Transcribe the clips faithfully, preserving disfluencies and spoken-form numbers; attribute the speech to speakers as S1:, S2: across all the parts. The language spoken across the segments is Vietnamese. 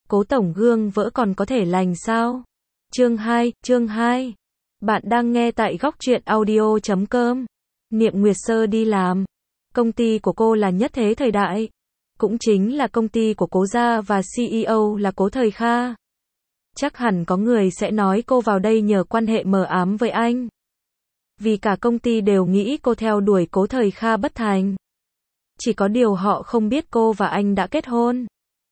S1: Cố tổng gương vỡ còn có thể lành sao? Chương hai, chương hai. Bạn đang nghe tại góc truyện audio chấm com. Niệm Nguyệt Sơ đi làm. Công ty của cô là Nhất Thế Thời Đại. Cũng chính là công ty của Cố gia và xê e ô là Cố Thời Kha. Chắc hẳn có người sẽ nói cô vào đây nhờ quan hệ mờ ám với anh. Vì cả công ty đều nghĩ cô theo đuổi Cố Thời Kha bất thành. Chỉ có điều họ không biết cô và anh đã kết hôn.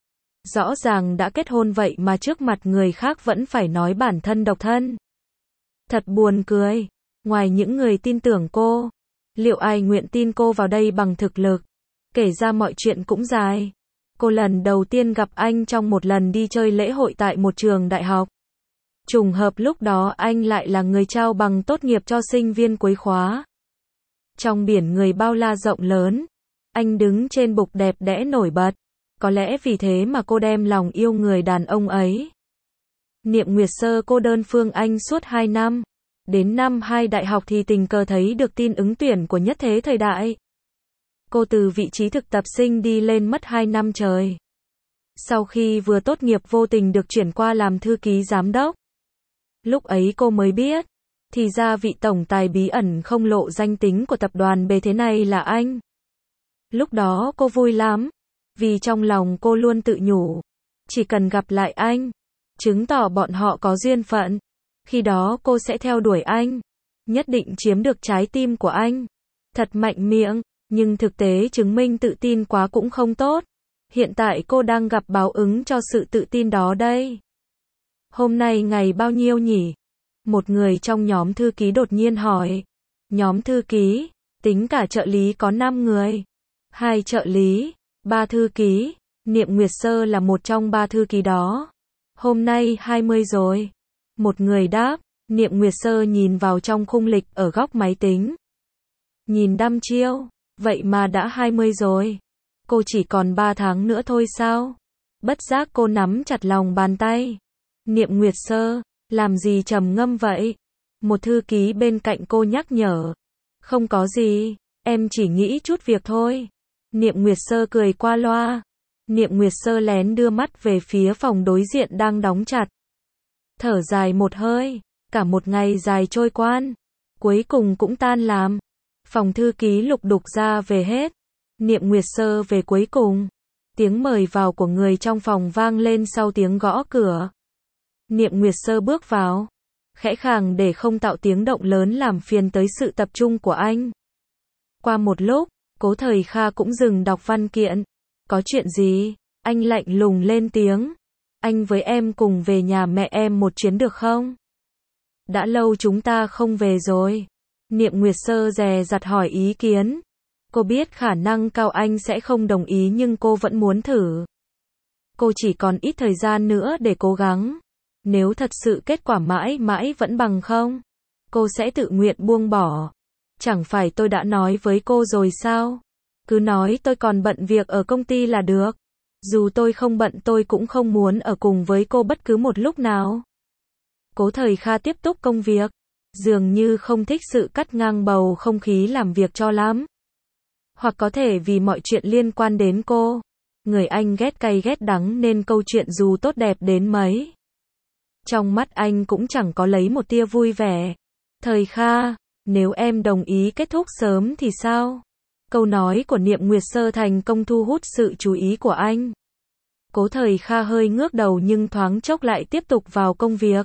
S1: Rõ ràng đã kết hôn vậy mà trước mặt người khác vẫn phải nói bản thân độc thân. Thật buồn cười. Ngoài những người tin tưởng cô, liệu ai nguyện tin cô vào đây bằng thực lực? Kể ra mọi chuyện cũng dài. Cô lần đầu tiên gặp anh trong một lần đi chơi lễ hội tại một trường đại học. Trùng hợp lúc đó anh lại là người trao bằng tốt nghiệp cho sinh viên cuối khóa. Trong biển người bao la rộng lớn, anh đứng trên bục đẹp đẽ nổi bật. Có lẽ vì thế mà cô đem lòng yêu người đàn ông ấy. Niệm Nguyệt Sơ cô đơn phương Anh suốt hai năm. Đến năm hai đại học thì tình cờ thấy được tin ứng tuyển của Nhất Thế Thời Đại. Cô từ vị trí thực tập sinh đi lên mất hai năm trời. Sau khi vừa tốt nghiệp vô tình được chuyển qua làm thư ký giám đốc. Lúc ấy cô mới biết, thì ra vị tổng tài bí ẩn không lộ danh tính của tập đoàn bề thế này là anh. Lúc đó cô vui lắm. Vì trong lòng cô luôn tự nhủ, chỉ cần gặp lại anh, chứng tỏ bọn họ có duyên phận. Khi đó cô sẽ theo đuổi anh, nhất định chiếm được trái tim của anh. Thật mạnh miệng, nhưng thực tế chứng minh tự tin quá cũng không tốt. Hiện tại cô đang gặp báo ứng cho sự tự tin đó đây. Hôm nay ngày bao nhiêu nhỉ? Một người trong nhóm thư ký đột nhiên hỏi. Nhóm thư ký, tính cả trợ lý có năm người. Hai trợ lý. Ba thư ký, Niệm Nguyệt Sơ là một trong ba thư ký đó. Hôm nay hai mươi rồi. Một người đáp, Niệm Nguyệt Sơ nhìn vào trong khung lịch ở góc máy tính. Nhìn đăm chiêu, vậy mà đã hai mươi rồi. Cô chỉ còn ba tháng nữa thôi sao? Bất giác cô nắm chặt lòng bàn tay. Niệm Nguyệt Sơ, làm gì trầm ngâm vậy? Một thư ký bên cạnh cô nhắc nhở. Không có gì, em chỉ nghĩ chút việc thôi. Niệm Nguyệt Sơ cười qua loa. Niệm Nguyệt Sơ lén đưa mắt về phía phòng đối diện đang đóng chặt. Thở dài một hơi, cả một ngày dài trôi quan, cuối cùng cũng tan làm. Phòng thư ký lục đục ra về hết. Niệm Nguyệt Sơ về cuối cùng. Tiếng mời vào của người trong phòng vang lên sau tiếng gõ cửa. Niệm Nguyệt Sơ bước vào, khẽ khàng để không tạo tiếng động lớn làm phiền tới sự tập trung của anh. Qua một lúc, Cố Thời Kha cũng dừng đọc văn kiện. Có chuyện gì? Anh lạnh lùng lên tiếng. Anh với em cùng về nhà mẹ em một chuyến được không? Đã lâu chúng ta không về rồi. Niệm Nguyệt Sơ dè dặt hỏi ý kiến. Cô biết khả năng cao anh sẽ không đồng ý nhưng cô vẫn muốn thử. Cô chỉ còn ít thời gian nữa để cố gắng. Nếu thật sự kết quả mãi mãi vẫn bằng không, cô sẽ tự nguyện buông bỏ. Chẳng phải tôi đã nói với cô rồi sao? Cứ nói tôi còn bận việc ở công ty là được. Dù tôi không bận tôi cũng không muốn ở cùng với cô bất cứ một lúc nào. Cố Thời Kha tiếp tục công việc. Dường như không thích sự cắt ngang bầu không khí làm việc cho lắm. Hoặc có thể vì mọi chuyện liên quan đến cô. Người anh ghét cay ghét đắng nên câu chuyện dù tốt đẹp đến mấy. Trong mắt anh cũng chẳng có lấy một tia vui vẻ. Thời Kha, nếu em đồng ý kết thúc sớm thì sao? Câu nói của Niệm Nguyệt Sơ thành công thu hút sự chú ý của anh. Cố Thời Kha hơi ngước đầu nhưng thoáng chốc lại tiếp tục vào công việc.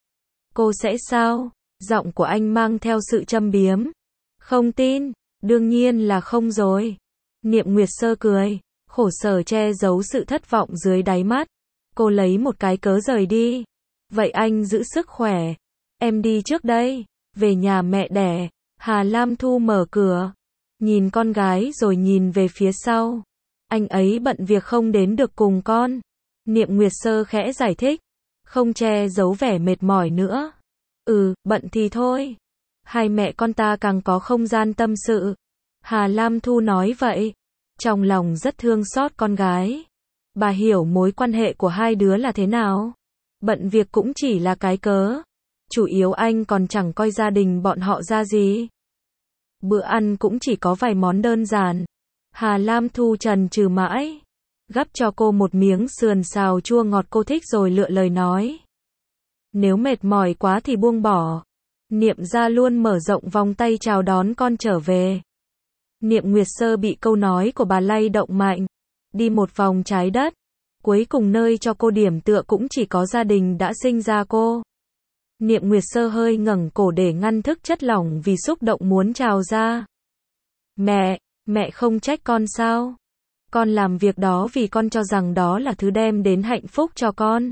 S1: Cô sẽ sao? Giọng của anh mang theo sự châm biếm. Không tin, đương nhiên là không rồi. Niệm Nguyệt Sơ cười, khổ sở che giấu sự thất vọng dưới đáy mắt. Cô lấy một cái cớ rời đi. Vậy anh giữ sức khỏe. Em đi trước đây. Về nhà mẹ đẻ. Hà Lam Thu mở cửa. Nhìn con gái rồi nhìn về phía sau. Anh ấy bận việc không đến được cùng con. Niệm Nguyệt Sơ khẽ giải thích. Không che giấu vẻ mệt mỏi nữa. Ừ, bận thì thôi. Hai mẹ con ta càng có không gian tâm sự. Hà Lam Thu nói vậy. Trong lòng rất thương xót con gái. Bà hiểu mối quan hệ của hai đứa là thế nào. Bận việc cũng chỉ là cái cớ. Chủ yếu anh còn chẳng coi gia đình bọn họ ra gì. Bữa ăn cũng chỉ có vài món đơn giản. Hà Lam Thu trần trừ mãi. gắp cho cô một miếng sườn xào chua ngọt cô thích rồi lựa lời nói. Nếu mệt mỏi quá thì buông bỏ. Niệm Gia luôn mở rộng vòng tay chào đón con trở về. Niệm Nguyệt Sơ bị câu nói của bà lay động mạnh. Đi một vòng trái đất. Cuối cùng nơi cho cô điểm tựa cũng chỉ có gia đình đã sinh ra cô. Niệm Nguyệt Sơ hơi ngẩng cổ để ngăn thức chất lỏng vì xúc động muốn trào ra. Mẹ, mẹ không trách con sao? Con làm việc đó vì con cho rằng đó là thứ đem đến hạnh phúc cho con.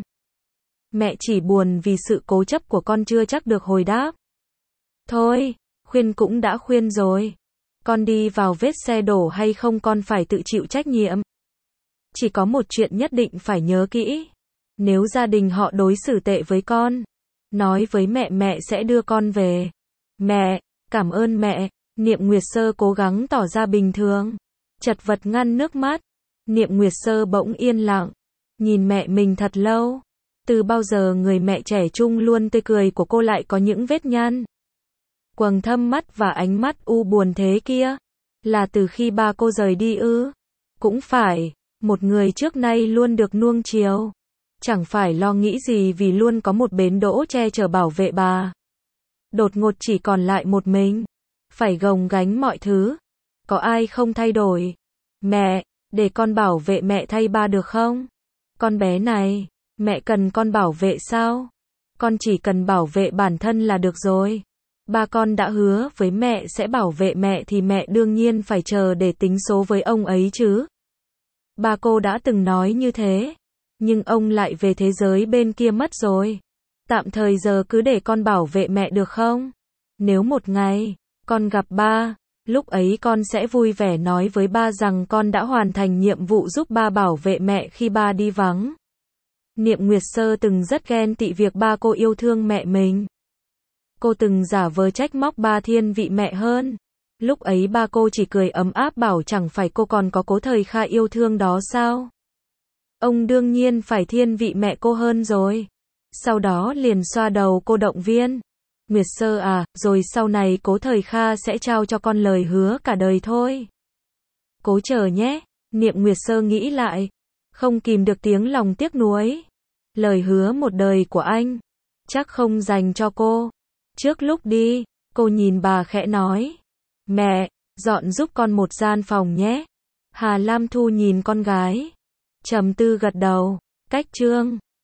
S1: Mẹ chỉ buồn vì sự cố chấp của con chưa chắc được hồi đáp. Thôi, khuyên cũng đã khuyên rồi. Con đi vào vết xe đổ hay không con phải tự chịu trách nhiệm. Chỉ có một chuyện nhất định phải nhớ kỹ. Nếu gia đình họ đối xử tệ với con, nói với mẹ mẹ sẽ đưa con về. Mẹ, cảm ơn mẹ. Niệm Nguyệt Sơ cố gắng tỏ ra bình thường. Chật vật ngăn nước mắt. Niệm Nguyệt Sơ bỗng yên lặng. Nhìn mẹ mình thật lâu. Từ bao giờ người mẹ trẻ trung luôn tươi cười của cô lại có những vết nhăn? Quầng thâm mắt và ánh mắt u buồn thế kia. Là từ khi ba cô rời đi ư? Cũng phải. Một người trước nay luôn được nuông chiều. Chẳng phải lo nghĩ gì vì luôn có một bến đỗ che chở bảo vệ bà. Đột ngột chỉ còn lại một mình. Phải gồng gánh mọi thứ. Có ai không thay đổi? Mẹ, để con bảo vệ mẹ thay ba được không? Con bé này, mẹ cần con bảo vệ sao? Con chỉ cần bảo vệ bản thân là được rồi. Ba con đã hứa với mẹ sẽ bảo vệ mẹ thì mẹ đương nhiên phải chờ để tính số với ông ấy chứ. Ba cô đã từng nói như thế. Nhưng ông lại về thế giới bên kia mất rồi. Tạm thời giờ cứ để con bảo vệ mẹ được không? Nếu một ngày, con gặp ba, lúc ấy con sẽ vui vẻ nói với ba rằng con đã hoàn thành nhiệm vụ giúp ba bảo vệ mẹ khi ba đi vắng. Niệm Nguyệt Sơ từng rất ghen tị việc ba cô yêu thương mẹ mình. Cô từng giả vờ trách móc ba thiên vị mẹ hơn. Lúc ấy ba cô chỉ cười ấm áp bảo chẳng phải cô còn có Cố Thời Kha yêu thương đó sao? Ông đương nhiên phải thiên vị mẹ cô hơn rồi. Sau đó liền xoa đầu cô động viên. Nguyệt Sơ à, rồi sau này Cố Thời Kha sẽ trao cho con lời hứa cả đời thôi. Cố chờ nhé. Niệm Nguyệt Sơ nghĩ lại. Không kìm được tiếng lòng tiếc nuối. Lời hứa một đời của anh. Chắc không dành cho cô. Trước lúc đi, cô nhìn bà khẽ nói. Mẹ, dọn giúp con một gian phòng nhé. Hà Lam Thu nhìn con gái. Trầm tư gật đầu. Cách chương